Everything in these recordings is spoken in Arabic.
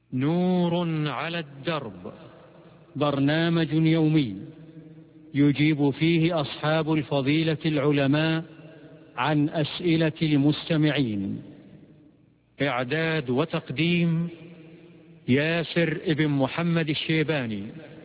نور على الدرب، برنامج يومي يجيب فيه أصحاب الفضيلة العلماء عن أسئلة المستمعين. إعداد وتقديم ياسر ابن محمد الشيباني.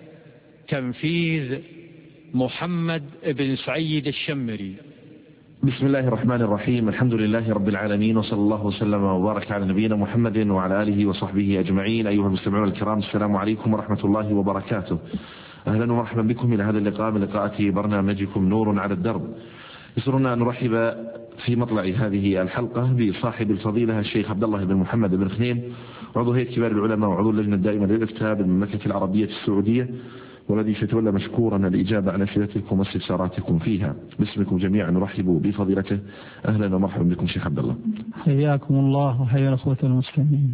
تنفيذ محمد بن سعيد الشمري. بسم الله الرحمن الرحيم. الحمد لله رب العالمين، وصلى الله وسلم وبارك على نبينا محمد وعلى آله وصحبه أجمعين. أيها المستمعون الكرام، السلام عليكم ورحمة الله وبركاته. أهلا ومرحبا بكم إلى هذا اللقاء من لقاءات برنامجكم نور على الدرب. يسرنا أن نرحب في مطلع هذه الحلقة بصاحب الفضيلة الشيخ عبد الله بن محمد بن خنين، عضو هيئة كبار العلماء وعضو اللجنة الدائمة للإفتاء بالمملكة العربية السعودية، والذي سيتولى مشكورا الإجابة على أسئلتكم واستفساراتكم فيها. باسمكم جميعا نرحب بفضيلته. أهلا ومرحبا بكم شيخ عبد الله. حياكم الله وحيا الأخوة المسلمين.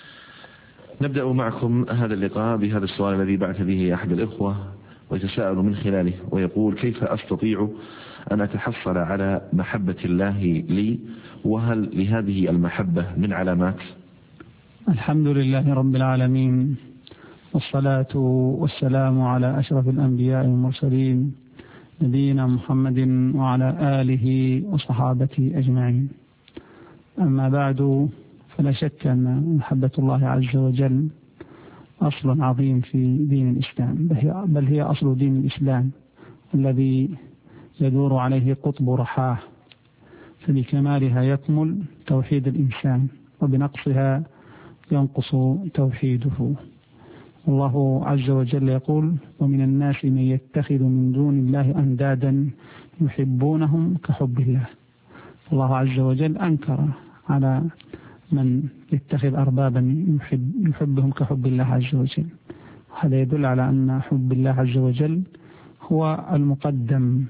نبدأ معكم هذا اللقاء بهذا السؤال الذي بعث به أحد الإخوة ويتساءل من خلاله ويقول: كيف أستطيع أن أتحصل على محبة الله لي، وهل لهذه المحبة من علامات؟ الحمد لله رب العالمين، والصلاة والسلام على أشرف الأنبياء والمرسلين نبينا محمد وعلى آله وصحابته أجمعين. أما بعد، فلا شك أن محبة الله عز وجل أصل عظيم في دين الإسلام، بل هي أصل دين الإسلام الذي يدور عليه قطب رحاه، فبكمالها يكمل توحيد الإنسان، وبنقصها ينقص توحيده. الله عز وجل يقول: ومن الناس من يتخذ من دون الله أندادا يحبونهم كحب الله. الله عز وجل أنكر على من يتخذ أربابا يحبهم كحب الله عز وجل. هذا يدل على أن حب الله عز وجل هو المقدم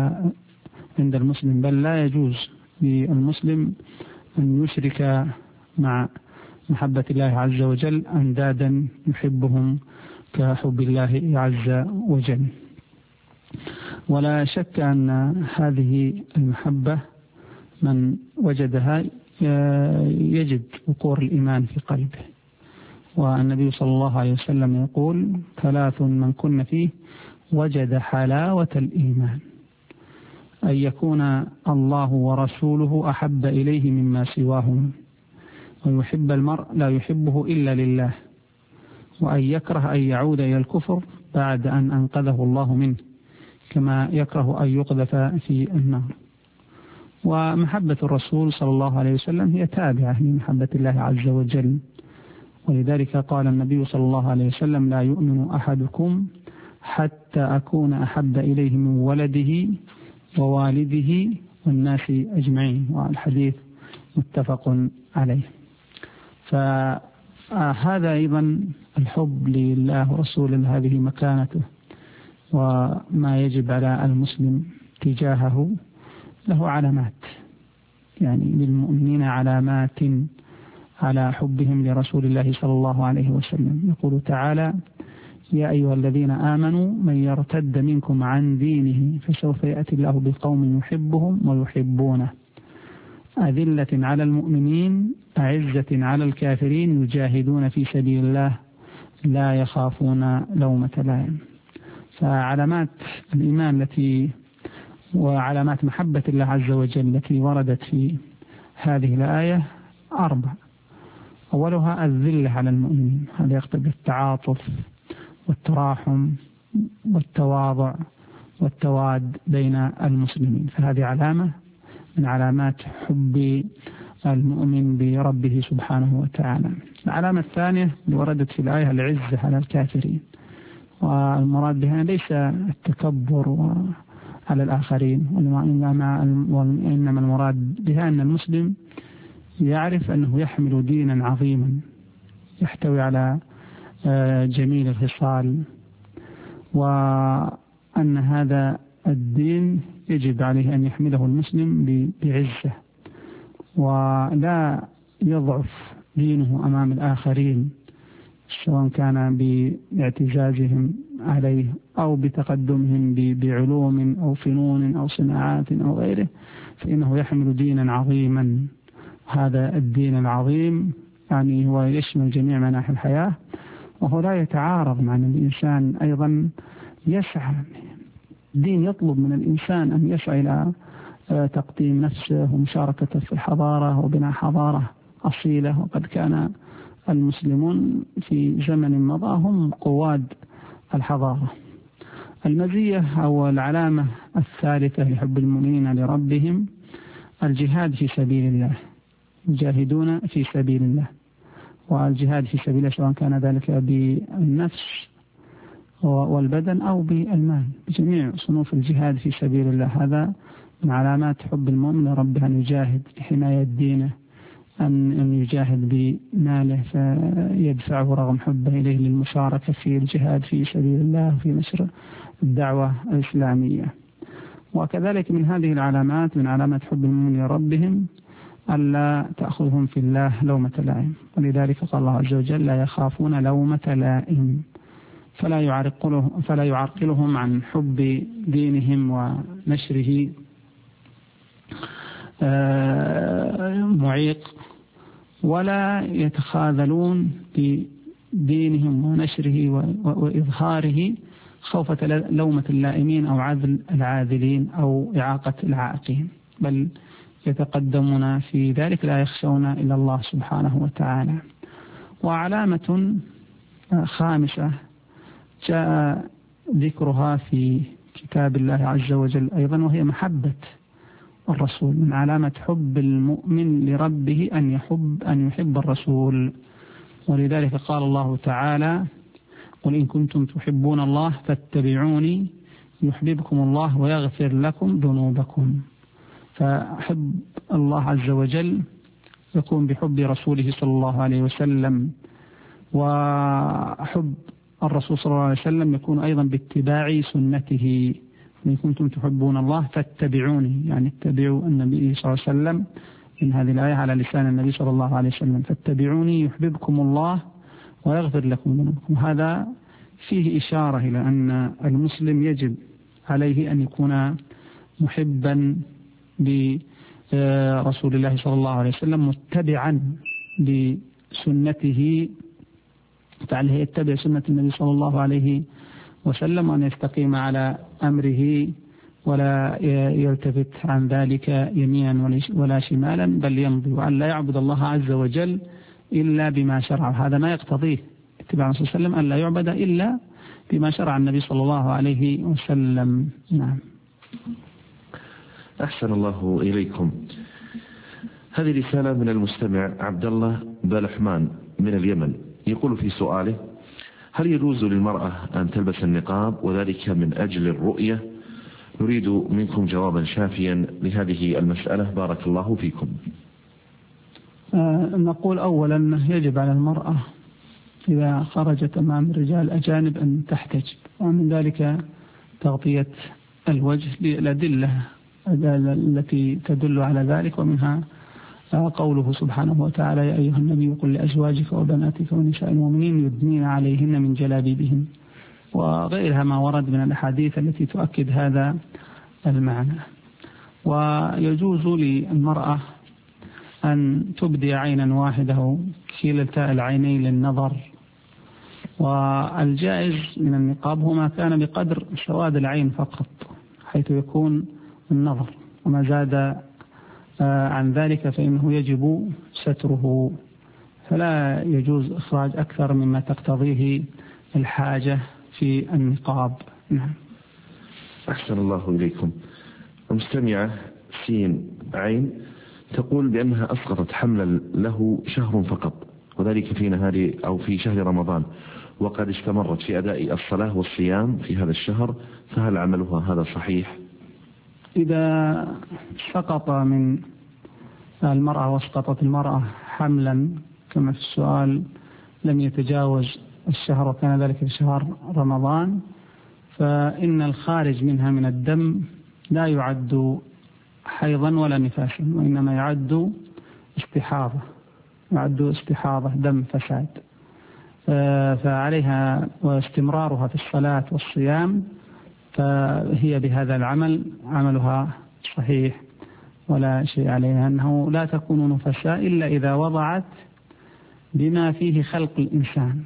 عند المسلم، بل لا يجوز للمسلم أن يشرك مع محبة الله عز وجل أندادا يحبهم كحب الله عز وجل. ولا شك أن هذه المحبة من وجدها يجد وقور الإيمان في قلبه. والنبي صلى الله عليه وسلم يقول: 3 من كن فيه وجد حلاوة الإيمان، أن يكون الله ورسوله أحب إليه مما سواهم، ويحب المرء لا يحبه إلا لله، وأن يكره أن يعود إلى الكفر بعد أن أنقذه الله منه، كما يكره أن يقذف في النار. ومحبة الرسول صلى الله عليه وسلم هي تابعة لمحبة الله عز وجل، ولذلك قال النبي صلى الله عليه وسلم: لا يؤمن أحدكم حتى أكون أحب إليه من ولده ووالده والناس أجمعين. والحديث متفق عليه. فهذا أيضا الحب لله ورسوله، هذه مكانته، وما يجب على المسلم تجاهه له علامات، يعني للمؤمنين علامات على حبهم لرسول الله صلى الله عليه وسلم. يقول تعالى: يا أيها الذين آمنوا من يرتد منكم عن دينه فسوف يأتي الله بقوم يحبهم ويحبونه، أذلة على المؤمنين أعزة على الكافرين يجاهدون في سبيل الله لا يخافون لومة لائم. فعلامات الإيمان وعلامات محبة الله عز وجل التي وردت في هذه الآية 4. أولها الذلة على المؤمنين، هذا يقتضي التعاطف والتراحم والتواضع والتواد بين المسلمين، فهذه علامة من علامات حب المؤمن بربه سبحانه وتعالى. العلامة الثانية اللي وردت في الآية العزة على الكافرين، والمراد بها ليس التكبر على الآخرين، وإنما المراد بها أن المسلم يعرف أنه يحمل دينا عظيما يحتوي على جميل الخصال، وأن هذا الدين يجب عليه أن يحمله المسلم بعزة، ولا يضعف دينه أمام الآخرين، سواء كان باعتزازهم عليه أو بتقدمهم بعلوم أو فنون أو صناعات أو غيره، فإنه يحمل دينا عظيما. هذا الدين العظيم يعني هو يشمل جميع مناحي الحياة، وهو لا يتعارض مع أن الإنسان أيضا يسعى. الدين يطلب من الإنسان أن يسعى إلى تقديم نفسه ومشاركته في الحضارة وبناء حضارة أصيلة، وقد كان المسلمون في زمن مضى هم قواد الحضارة. المزية أو العلامة الثالثة لحب المؤمنين لربهم الجهاد في سبيل الله، يجاهدون في سبيل الله. والجهاد في سبيل الله سواء كان ذلك بالنفس والبدن أو بالمال، بجميع صنوف الجهاد في سبيل الله. هذا من علامات حب المؤمن لربه أن يجاهد لحماية دينه، أن يجاهد بماله فيدفعه رغم حبه إليه للمشاركة في الجهاد في سبيل الله وفي نشر الدعوة الإسلامية. وكذلك من هذه العلامات، من علامات حب المؤمن لربهم ألا تأخذهم في الله لومة لائم، ولذلك قال الله عز وجل لا يخافون لومة لائم، فلا يعرقلهم عن حب دينهم ونشره معيق، ولا يتخاذلون بدينهم ونشره وإظهاره خوفة لومة اللائمين أو عذل العاذلين أو إعاقة العائقين، بل يتقدمون في ذلك لا يخشون إلا الله سبحانه وتعالى. وعلامة خامسة جاء ذكرها في كتاب الله عز وجل أيضا، وهي محبة الرسول. من علامة حب المؤمن لربه أن يحب الرسول، ولذلك قال الله تعالى قل إن كنتم تحبون الله فاتبعوني يحببكم الله ويغفر لكم ذنوبكم. فحب الله عز وجل يكون بحب رسوله صلى الله عليه وسلم، وحب الرسول صلى الله عليه وسلم يكون أيضا باتباع سنته. إن كنتم تحبون الله فاتبعوني، يعني اتبعوا النبي صلى الله عليه وسلم، من هذه الآية على لسان النبي صلى الله عليه وسلم، فاتبعوني يحببكم الله ويغفر لكم ذنوبكم. هذا فيه إشارة إلى أن المسلم يجب عليه أن يكون محبا برسول الله صلى الله عليه وسلم، متبعا لسنته، فعليه يتبع سنة النبي صلى الله عليه وسلم، وأن يستقيم على أمره ولا يلتفت عن ذلك يمينا ولا شمالا، بل يمضي، وأن لا يعبد الله عز وجل إلا بما شرع. هذا ما يقتضيه اتباع الرسول صلى الله عليه وسلم، أن لا يعبد إلا بما شرع النبي صلى الله عليه وسلم. نعم. أحسن الله إليكم. هذه رسالة من المستمع عبد الله بلحمان من اليمن، يقول في سؤاله: هل يجوز للمرأة أن تلبس النقاب وذلك من أجل الرؤية؟ نريد منكم جوابا شافيا لهذه المسألة، بارك الله فيكم. نقول أولا يجب على المرأة إذا خرجت أمام الرجال أجانب أن تحتجب، ومن ذلك تغطية الوجه للأدلة التي تدل على ذلك، ومنها قوله سبحانه وتعالى: يا أيها النبي قل لأزواجك وبناتك ونساء المؤمنين يدنين عليهن من جلابيبهن، وغيرها ما ورد من الأحاديث التي تؤكد هذا المعنى. ويجوز للمرأة أن تبدي عينا واحدة كلتا العينين للنظر، والجائز من النقاب هو ما كان بقدر سواد العين فقط حيث يكون النظر، وما زاد عن ذلك فإنه يجب ستره، فلا يجوز إخراج أكثر مما تقتضيه الحاجة في النقاب. نعم. أحسن الله إليكم. المستمعة سين عين تقول بأنها أسقطت حملا له شهر فقط، وذلك في نهار أو في شهر رمضان، وقد استمرت في أداء الصلاة والصيام في هذا الشهر، فهل عملها هذا صحيح؟ إذا سقط من المرأة واسقطت المرأة حملا كما في السؤال لم يتجاوز الشهر وكان ذلك في شهر رمضان، فإن الخارج منها من الدم لا يعد حيضا ولا نفاسا، وإنما يعد استحاضة دم فساد، فعليها واستمرارها في الصلاة والصيام، فهي بهذا العمل عملها صحيح ولا شيء عليها، أنه لا تكون نفساء إلا إذا وضعت بما فيه خلق الإنسان.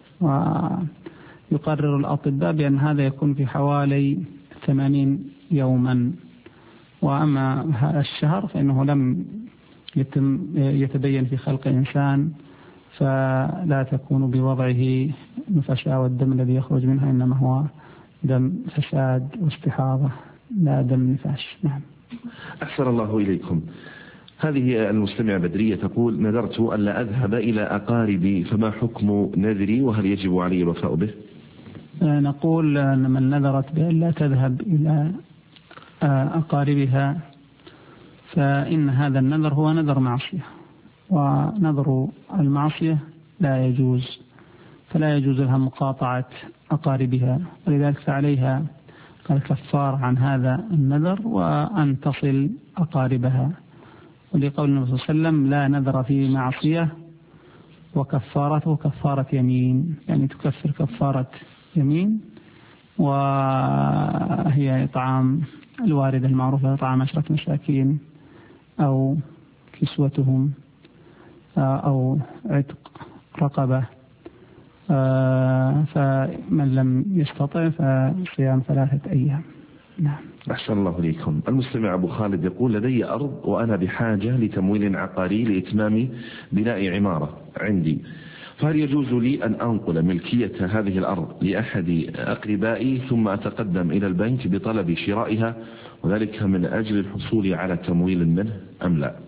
ويقرر الأطباء بأن هذا يكون في حوالي 80 يوما. وأما الشهر فإنه لم يتبين في خلق الإنسان، فلا تكون بوضعه نفساء، والدم الذي يخرج منها إنما هو دم فساد واستحاضة لا دم نفاس. نعم. أحسن الله إليكم. هذه المستمعة بدرية تقول: نذرت ألا أذهب إلى أقاربي، فما حكم نذري وهل يجب علي الوفاء به؟ نقول أن من نذرت بأن لا تذهب إلى أقاربها فإن هذا النذر هو نذر معصية، ونذر المعصية لا يجوز، فلا يجوز لها مقاطعة أقاربها، ولذلك فعليها الكفار عن هذا النذر وأن تصل أقاربها. ولقول النبي صلى الله عليه وسلم: لا نذر في معصية وكفارته كفارة يمين، يعني تكفر كفارة يمين، وهي إطعام الواردة المعروفة: إطعام 10 مساكين أو كسوتهم أو عتق رقبة. فمن لم يستطع فصيام 3 أيام. نعم. أحسن الله إليكم. المستمع أبو خالد يقول: لدي أرض وأنا بحاجة لتمويل عقاري لإتمام بناء عمارة عندي، فهل يجوز لي أن أنقل ملكية هذه الأرض لأحد أقربائي ثم أتقدم إلى البنك بطلب شرائها، وذلك من أجل الحصول على تمويل منه أم لا؟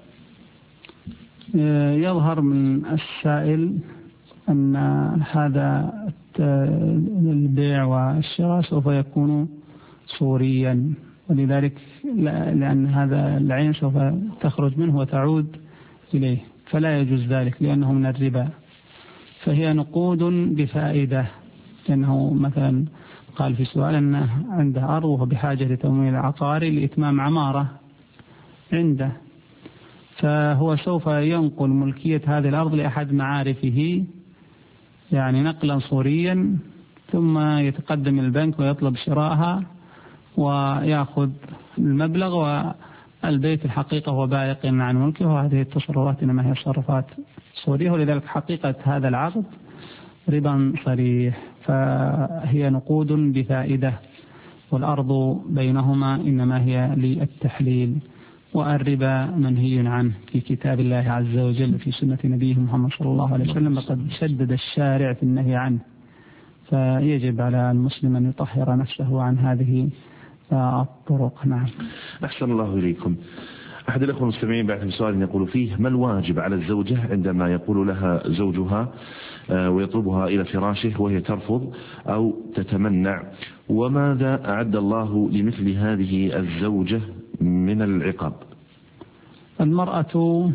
يظهر من السائل أن هذا البيع والشراء سوف يكون صوريا، ولذلك لأن هذا العين سوف تخرج منه وتعود إليه، فلا يجوز ذلك لأنه من الربا. فهي نقود بفائدة، لأنه مثلا قال في سؤال أنه عنده أرض وهو بحاجة لتمويل عقاري لإتمام عمارة عنده، فهو سوف ينقل ملكية هذه الأرض لأحد معارفه، يعني نقلا صوريا، ثم يتقدم إلى البنك ويطلب شراءها ويأخذ المبلغ، والبيت الحقيقة هو بائق عن ملكه، وهذه التصرفات إنما هي تصرفات صورية، ولذلك حقيقة هذا العقد ربا صريح، فهي نقود بفائدة، والأرض بينهما إنما هي للتحليل، والربا منهي عنه في كتاب الله عز وجل في سنة نبيه محمد صلى الله عليه وسلم، لقد شدد الشارع في النهي عنه، فيجب على المسلم أن يطهر نفسه عن هذه الطرق. نعم. أحسن الله إليكم. أحد الأخوة المستمعين بعث سؤال يقول فيه: ما الواجب على الزوجة عندما يقول لها زوجها ويطلبها إلى فراشه وهي ترفض أو تتمنع، وماذا أعد الله لمثل هذه الزوجة من العقاب؟ المرأة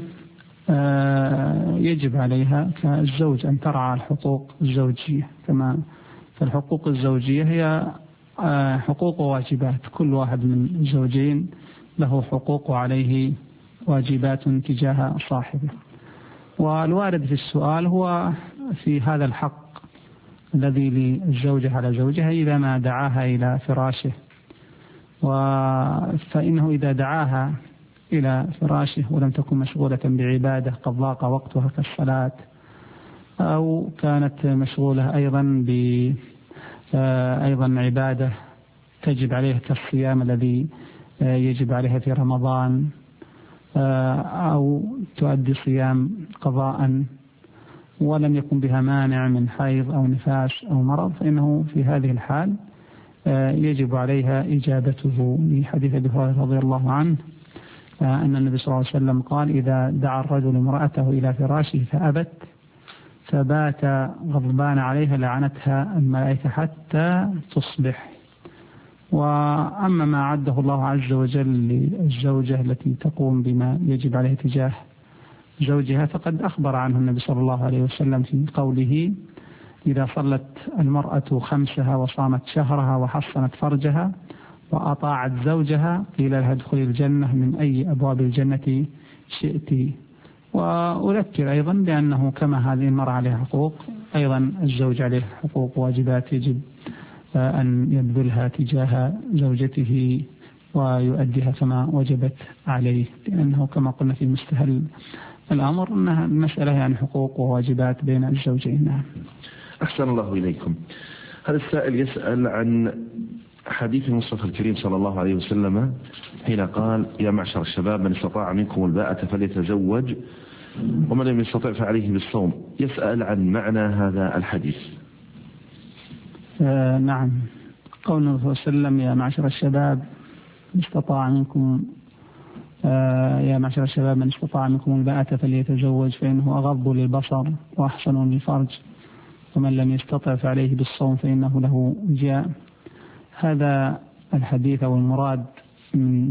يجب عليها كالزوج أن ترعى الحقوق الزوجية، كما فالحقوق الزوجية هي حقوق وواجبات، كل واحد من الزوجين له حقوق وعليه واجبات تجاه صاحبه. والوارد في السؤال هو في هذا الحق الذي للزوجة على زوجها إذا ما دعاها إلى فراشه، فإنه إذا دعاها إلى فراشه ولم تكن مشغولة بعبادة قد ضاق وقتها كالصلاة، أو كانت مشغولة أيضا عبادة تجب عليها كالصيام الذي يجب عليها في رمضان، أو تؤدي صيام قضاء ولم يكن بها مانع من حيض أو نفاس أو مرض، فإنه في هذه الحال يجب عليها إجابته، لحديث أبي هريرة رضي الله عنه أن النبي صلى الله عليه وسلم قال: إذا دعا الرجل امرأته إلى فراشه فأبت فبات غضبان عليها لعنتها الملائكة حتى تصبح. وأما ما عده الله عز وجل للزوجة التي تقوم بما يجب عليها تجاه زوجها فقد أخبر عنه النبي صلى الله عليه وسلم في قوله: إذا صلت المرأة 5 وصامت شهرها وحصنت فرجها وأطاعت زوجها قيل لها ادخلي الجنة من أي أبواب الجنة شئت. وأذكر أيضا بأنه كما هذه المرأة عليها حقوق، أيضا الزوج عليه حقوق واجبات يجب أن يبذلها تجاه زوجته ويؤديها كما وجبت عليه، لأنه كما قلنا في مستهل الأمر أنها المسألة يعني حقوق وواجبات بين الزوجين. نعم. أحسن الله إليكم. هذا السائل يسأل عن حديث المصطفى الكريم صلى الله عليه وسلم حين قال: يا معشر الشباب من استطاع منكم الباءة فليتزوج ومن لم يستطع فعليه بالصوم. يسأل عن معنى هذا الحديث. نعم. قول النبي صلى الله عليه وسلم: يا معشر الشباب من استطاع منكم الباءة فليتزوج فإنه أغض للبصر وأحسن للفرج ومن لم يستطع فعليه بالصوم فإنه له وجاء. هذا الحديث أو المراد من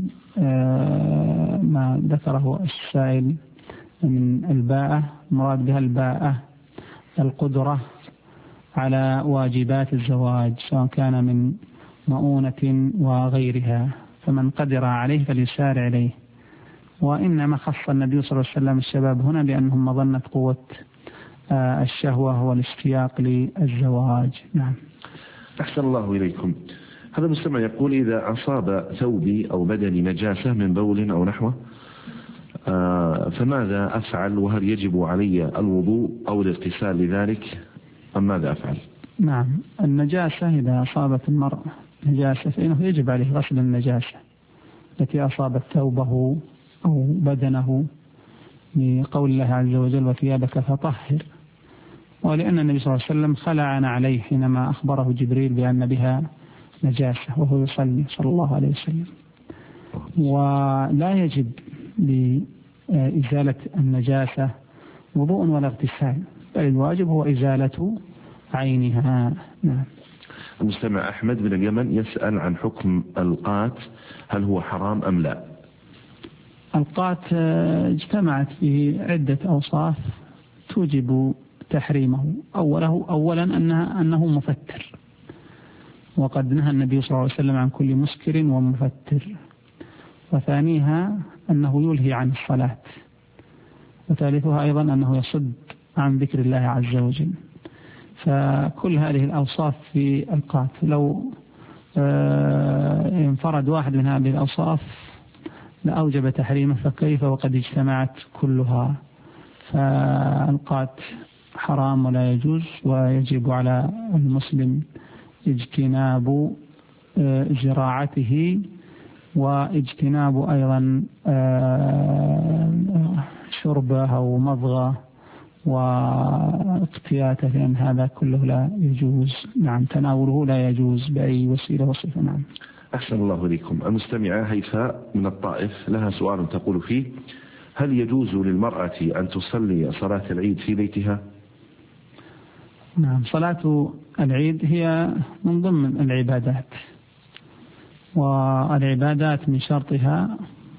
ما ذكره السائل من الباءة، المراد بها الباءة القدرة على واجبات الزواج سواء كان من مؤونة وغيرها، فمن قدر عليه فليسارع إليه. وإنما خص النبي صلى الله عليه وسلم الشباب هنا لأنهم مظنة قوة الشهوة والاشتياق للزواج. نعم. أحسن الله إليكم. هذا المستمع يقول: إذا أصاب ثوبي أو بدني نجاسة من بول أو نحوه فماذا أفعل؟ وهل يجب علي الوضوء أو الاغتسال لذلك أم ماذا أفعل؟ نعم. النجاسة إذا أصابت المرء نجاسة فإنه يجب عليه غسل النجاسة التي أصابت ثوبه أو بدنه، لقول الله عز وجل: وثيابك فطهر. ولأن النبي صلى الله عليه وسلم خلعنا عليه حينما أخبره جبريل بأن بها نجاسة وهو يصلي صلى الله عليه وسلم. ولا يجب لإزالة النجاسة وضوء ولا اغتسال، بل الواجب هو إزالة عينها. نعم. المستمع أحمد من اليمن يسأل عن حكم القات، هل هو حرام أم لا؟ القات اجتمعت فيه عدة أوصاف توجب تحريمه. أولا أنه مفتر، وقد نهى النبي صلى الله عليه وسلم عن كل مسكر ومفتر. وثانيها أنه يلهي عن الصلاة. وثالثها أيضا أنه يصد عن ذكر الله عز وجل. فكل هذه الأوصاف في القات، لو انفرد واحد من هذه الأوصاف لأوجب تحريمه، فكيف وقد اجتمعت كلها؟ فالقات حرام ولا يجوز، ويجب على المسلم اجتناب زراعته واجتناب أيضا شربه أو مضغه واقتياته، لأن هذا كله لا يجوز. نعم. تناوله لا يجوز بأي وسيلة وصفة. نعم. أحسن الله إليكم. المستمعة هيفاء من الطائف لها سؤال تقول فيه: هل يجوز للمرأة أن تصلي صلاة العيد في بيتها؟ نعم. صلاة العيد هي من ضمن العبادات، والعبادات من شرطها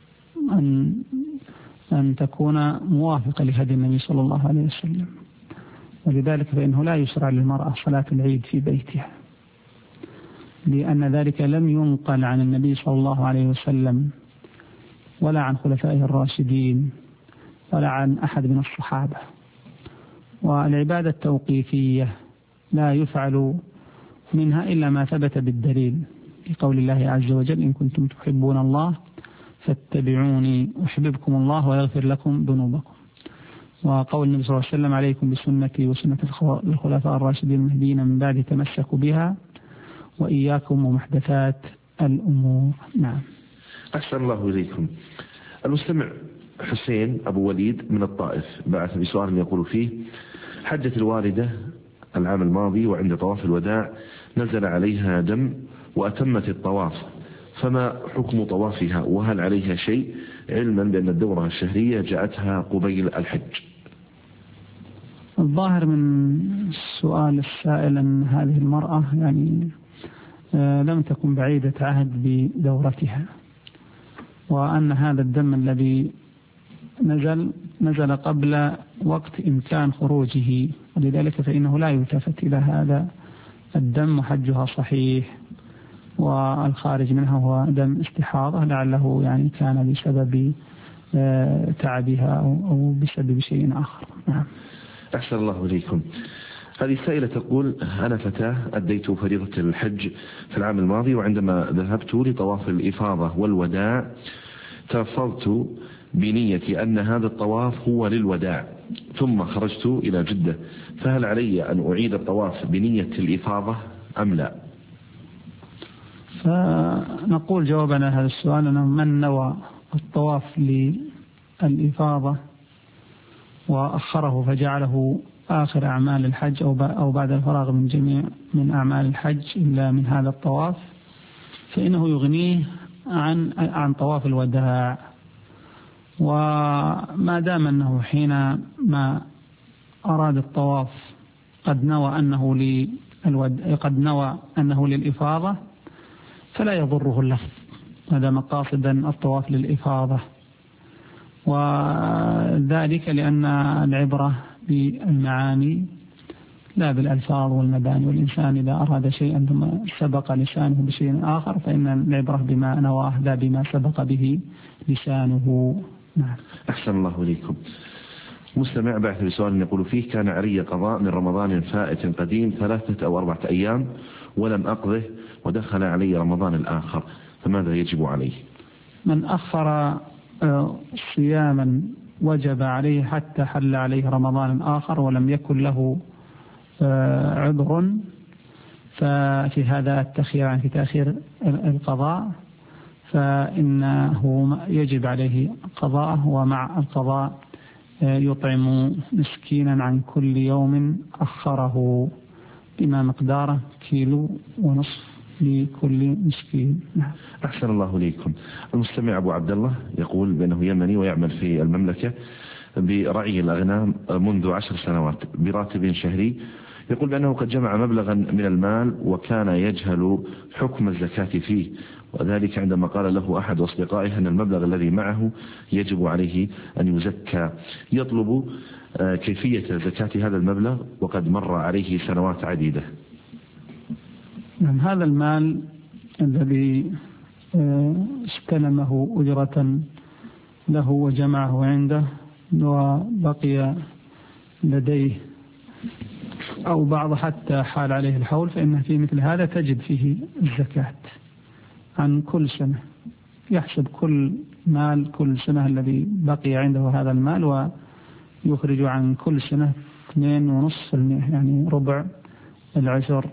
أن تكون موافقة لهدي النبي صلى الله عليه وسلم، ولذلك فإنه لا يشرع للمرأة صلاة العيد في بيتها، لأن ذلك لم ينقل عن النبي صلى الله عليه وسلم ولا عن خلفائه الراشدين ولا عن أحد من الصحابة. والعبادة التوقيفية لا يفعل منها إلا ما ثبت بالدليل، لقول الله عز وجل: إن كنتم تحبون الله فاتبعوني أحببكم الله ويغفر لكم ذنوبكم. وقول النبي صلى الله عليه وسلم: عليكم بسنتي وسنة الخلفاء الراشدين المهديين من بعد تمسكوا بها وإياكم ومحدثات الأمور. نعم. أحسن الله إليكم. المستمع حسين أبو وليد من الطائف بعث بسؤال يقول فيه: حجت الوالدة العام الماضي، وعند طواف الوداع نزل عليها دم وأتمت الطواف، فما حكم طوافها؟ وهل عليها شيء، علما بأن الدورة الشهرية جاءتها قبيل الحج؟ الظاهر من سؤال السائل أن هذه المرأة يعني لم تكن بعيدة عهد بدورتها، وأن هذا الدم الذي نزل قبل وقت إمكان خروجه، ولذلك فإنه لا يلتفت إلى هذا الدم، وحجها صحيح، والخارج منها هو دم استحاضة لعله يعني كان بسبب تعبها أو بسبب شيء آخر. نعم. أحسن الله إليكم. هذه السائلة تقول: أنا فتاة أديت فريضة الحج في العام الماضي، وعندما ذهبت لطواف الإفاضة والوداع تلفظت بنية أن هذا الطواف هو للوداع ثم خرجت إلى جدة، فهل علي أن أعيد الطواف بنية الإفاضة أم لا؟ فنقول جوابنا هذا السؤال أنه من نوى الطواف للإفاضة وأخره فجعله آخر أعمال الحج أو بعد الفراغ من جميع من أعمال الحج إلا من هذا الطواف، فإنه يغنيه عن طواف الوداع. وما دام أنه حينما أراد الطواف قد نوى أنه للإفاضة فلا يضره اللفظ ما دام قاصدا الطواف للإفاضة، وذلك لأن العبرة بالمعاني لا بالألفاظ والمباني، والإنسان إذا أراد شيئا ثم سبق لسانه بشيء آخر فإن العبرة بما نواه لا بما سبق به لسانه. نعم. أحسن الله إليكم. مستمع بعث بسؤال يقول فيه: كان علي قضاء من رمضان فائت قديم 3 أو 4 أيام ولم أقضه ودخل علي رمضان الآخر، فماذا يجب عليه؟ من أخر صياما وجب عليه حتى حل عليه رمضان آخر ولم يكن له عذر، ففي هذا التخيير في تأخير القضاء فإنه يجب عليه قضاءه، ومع القضاء يطعم مسكينا عن كل يوم أخره بما مقداره 1.5 كيلو لكل مسكين. أحسن الله إليكم. المستمع أبو عبد الله يقول بأنه يمني ويعمل في المملكة برعي الأغنام منذ 10 سنوات براتب شهري، يقول بأنه قد جمع مبلغا من المال وكان يجهل حكم الزكاة فيه، وذلك عندما قال له أحد أصدقائه أن المبلغ الذي معه يجب عليه أن يزكى. يطلب كيفية زكاة هذا المبلغ وقد مر عليه سنوات عديدة. هذا المال الذي استلمه أجرة له وجمعه عنده وبقي لديه أو بعض حتى حال عليه الحول، فإن في مثل هذا تجب فيه الزكاة عن كل سنة، يحسب كل مال كل سنة الذي بقي عنده هذا المال ويخرج عن كل سنة 2.5%، يعني ربع العشر،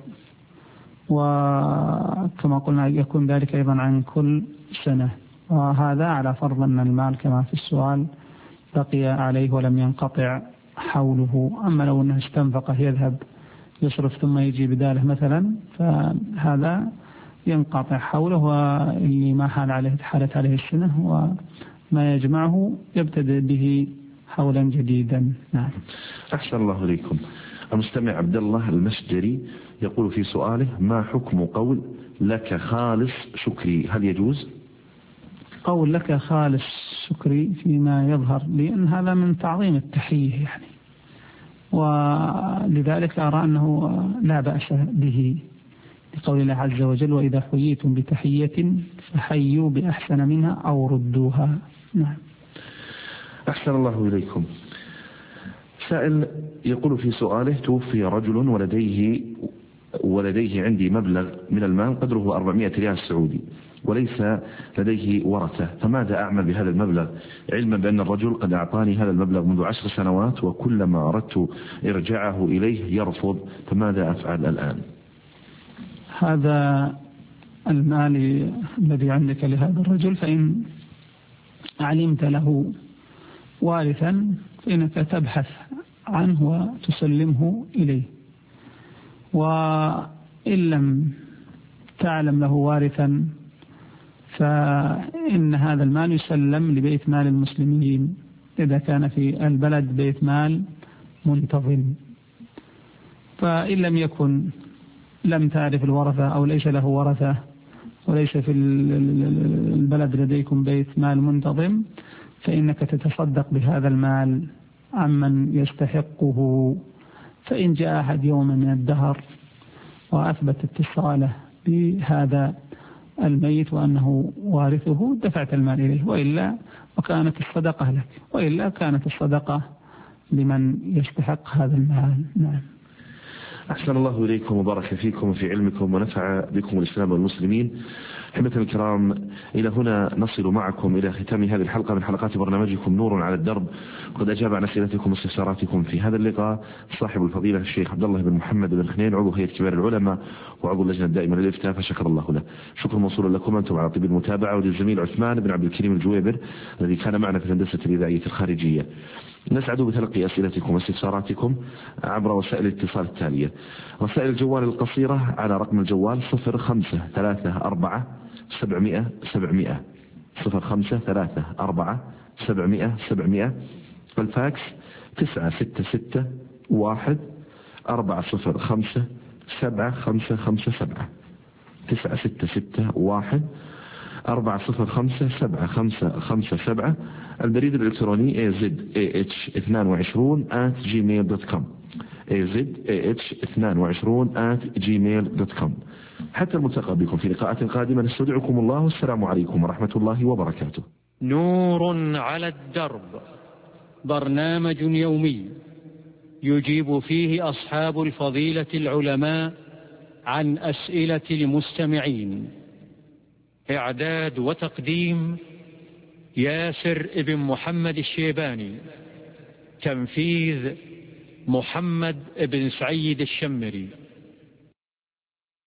وكما قلنا يكون ذلك أيضا عن كل سنة، وهذا على فرض أن المال كما في السؤال بقي عليه ولم ينقطع حوله. أما لو أنه استنفقه يذهب يصرف ثم يجي بداله مثلا فهذا ينقطع حوله، واللي ما حالت عليه السنة وما يجمعه يبتدئ به حولا جديدا. نعم. أحسن الله إليكم. المستمع عبد الله المسجري يقول في سؤاله: ما حكم قول لك خالص شكري، هل يجوز؟ قول لك خالص شكري فيما يظهر لي أن هذا من تعظيم التحية يعني، ولذلك أرى أنه لا بأس به لقول الله عز وجل: وإذا حييتم بتحية فحيوا بأحسن منها أو ردوها. نعم. أحسن الله إليكم. سائل يقول في سؤاله: توفي رجل ولديه عندي مبلغ من المال قدره 400 ريال سعودي وليس لديه ورثة، فماذا أعمل بهذا المبلغ علما بأن الرجل قد أعطاني هذا المبلغ منذ 10 سنوات وكلما أردت إرجاعه إليه يرفض، فماذا أفعل الآن؟ هذا المال الذي عندك لهذا الرجل فإن علمت له وارثا فإنك تبحث عنه وتسلمه إليه، وإن لم تعلم له وارثا فإن هذا المال يسلم لبيت مال المسلمين إذا كان في البلد بيت مال منتظم. فإن لم يكن لم تعرف الورثة أو ليس له ورثة وليس في البلد لديكم بيت مال منتظم فإنك تتصدق بهذا المال عمن يستحقه. فإن جاء أحد يوم من الدهر وأثبت اتصاله بهذا الميت وأنه وارثه دفعت المال إليه، وإلا وكانت الصدقة لك، وإلا كانت الصدقة لمن يستحق هذا المال. نعم. أحسن الله إليكم وبارك فيكم وفي علمكم ونفع بكم الإسلام والمسلمين. أحبة الكرام، إلى هنا نصل معكم إلى ختام هذه الحلقة من حلقات برنامجكم نور على الدرب. قد أجاب عن أسئلتكم واستفساراتكم في هذا اللقاء صاحب الفضيلة الشيخ عبد الله بن محمد بن خنين، عضو هيئة كبار العلماء وعضو اللجنة الدائمة للإفتاء، فشكر الله له. شكر موصول لكم أنتم على طيب المتابعة، وللزميل عثمان بن عبد الكريم الجويبر الذي كان معنا في الهندسة الإذاعية الخارجية. نسعد بتلقي أسئلتكم واستفساراتكم عبر وسائل الاتصال التالية: رسائل الجوال القصيرة على رقم الجوال 0534 700 700 0534 700 700. الفاكس 966 405 7557 966 405 7557. البريد الإلكتروني azah22@gmail.com azah22@gmail.com. حتى الملتقى بكم في لقاءات قادمة، نستودعكم الله والسلام عليكم ورحمة الله وبركاته. نور على الدرب، برنامج يومي يجيب فيه أصحاب الفضيلة العلماء عن أسئلة المستمعين. إعداد وتقديم ياسر ابن محمد الشيباني. تنفيذ محمد بن سعيد الشمري.